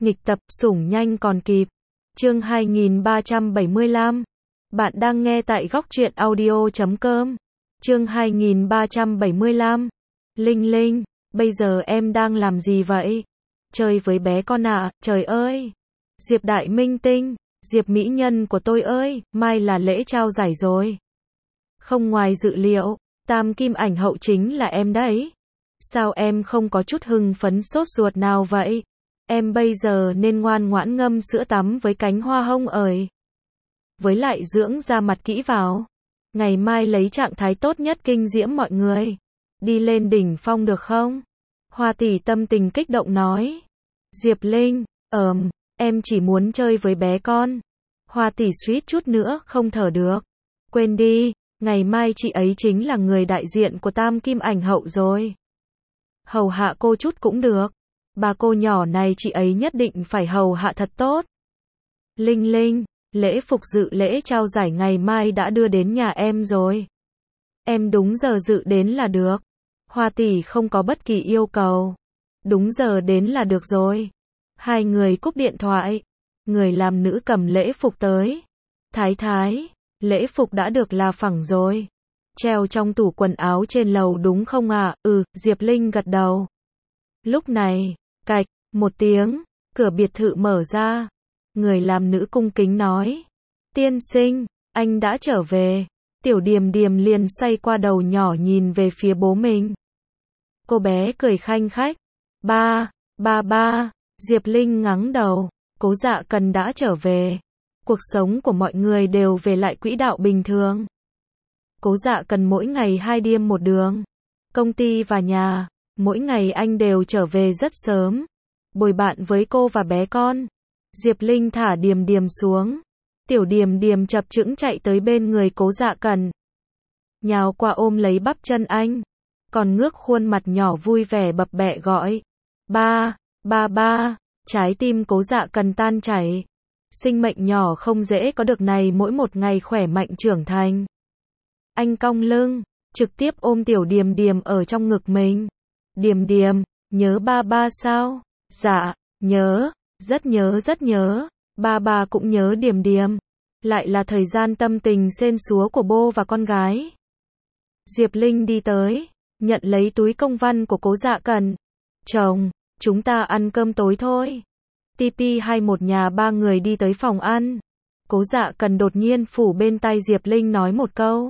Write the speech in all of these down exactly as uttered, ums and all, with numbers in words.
Nghịch tập, sủng nhanh còn kịp. Chương hai nghìn ba trăm bảy mươi lăm. Bạn đang nghe tại góc truyện audio chấm com. Chương hai nghìn ba trăm bảy mươi lăm. Linh Linh, bây giờ em đang làm gì vậy? Chơi với bé con ạ, à, trời ơi. Diệp Đại Minh Tinh, Diệp mỹ nhân của tôi ơi, mai là lễ trao giải rồi. Không ngoài dự liệu, tam kim ảnh hậu chính là em đấy. Sao em không có chút hưng phấn sốt ruột nào vậy? Em bây giờ nên ngoan ngoãn ngâm sữa tắm với cánh hoa hông ơi. Với lại dưỡng da mặt kỹ vào. Ngày mai lấy trạng thái tốt nhất kinh diễm mọi người. Đi lên đỉnh phong được không? Hoa tỷ tâm tình kích động nói. Diệp Linh, ờm, em chỉ muốn chơi với bé con. Hoa tỷ suýt chút nữa không thở được. Quên đi, ngày mai chị ấy chính là người đại diện của tam kim ảnh hậu rồi. Hầu hạ cô chút cũng được. Bà cô nhỏ này chị ấy nhất định phải hầu hạ thật tốt. Linh Linh, lễ phục dự lễ trao giải ngày mai đã đưa đến nhà em rồi. Em đúng giờ dự đến là được. Hoa tỷ không có bất kỳ yêu cầu. Đúng giờ đến là được rồi. Hai người cúp điện thoại. Người làm nữ cầm lễ phục tới. Thái thái, lễ phục đã được là phẳng rồi. Treo trong tủ quần áo trên lầu đúng không ạ? À? Ừ, Diệp Linh gật đầu. Lúc này, cạch, một tiếng, cửa biệt thự mở ra. Người làm nữ cung kính nói. Tiên sinh, anh đã trở về. Tiểu Điềm Điềm liền xoay qua đầu nhỏ nhìn về phía bố mình. Cô bé cười khanh khách. Ba, ba ba, Diệp Linh ngắng đầu. Cố Dạ Cần đã trở về. Cuộc sống của mọi người đều về lại quỹ đạo bình thường. Cố Dạ Cần mỗi ngày hai điêm một đường. Công ty và nhà, mỗi ngày anh đều trở về rất sớm. Bồi bạn với cô và bé con. Diệp Linh thả Điềm Điềm xuống. Tiểu Điềm Điềm chập chững chạy tới bên người Cố Dạ Cần. Nhào qua ôm lấy bắp chân anh. Còn ngước khuôn mặt nhỏ vui vẻ bập bẹ gọi. Ba, ba ba, trái tim Cố Dạ Cần tan chảy. Sinh mệnh nhỏ không dễ có được này mỗi một ngày khỏe mạnh trưởng thành. Anh cong lưng, trực tiếp ôm Tiểu Điềm Điềm ở trong ngực mình. Điềm Điềm, nhớ ba ba sao? Dạ, nhớ, rất nhớ rất nhớ. Ba ba cũng nhớ Điềm Điềm. Lại là thời gian tâm tình sên súa của bố và con gái. Diệp Linh đi tới, nhận lấy túi công văn của Cố Dạ Cần. Chồng, chúng ta ăn cơm tối thôi. tê pê hay một nhà ba người đi tới phòng ăn. Cố Dạ Cần đột nhiên phủ bên tai Diệp Linh nói một câu.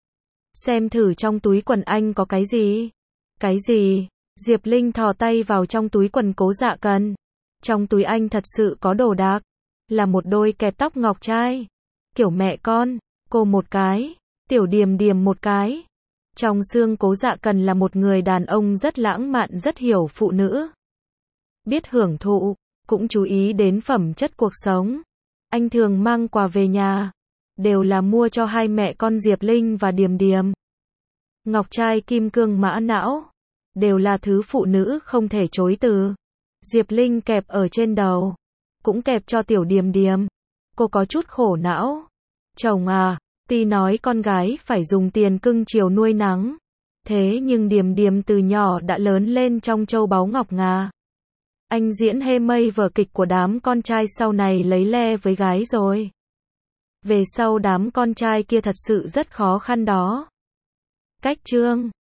Xem thử trong túi quần anh có cái gì. Cái gì? Diệp Linh thò tay vào trong túi quần Cố Dạ Cần. Trong túi anh thật sự có đồ đạc. Là một đôi kẹp tóc ngọc trai. Kiểu mẹ con, cô một cái, Tiểu Điềm Điềm một cái. Trong xương Cố Dạ Cần là một người đàn ông rất lãng mạn, rất hiểu phụ nữ. Biết hưởng thụ, cũng chú ý đến phẩm chất cuộc sống. Anh thường mang quà về nhà. Đều là mua cho hai mẹ con Diệp Linh và Điềm Điềm. Ngọc trai kim cương mã não. Đều là thứ phụ nữ không thể chối từ. Diệp Linh kẹp ở trên đầu. Cũng kẹp cho Tiểu Điềm Điềm. Cô có chút khổ não. Chồng à, tuy nói con gái phải dùng tiền cưng chiều nuôi nắng. Thế nhưng Điềm Điềm từ nhỏ đã lớn lên trong châu báu ngọc ngà. Anh diễn hê mây vở kịch của đám con trai sau này lấy le với gái rồi. Về sau đám con trai kia thật sự rất khó khăn đó. Cách chương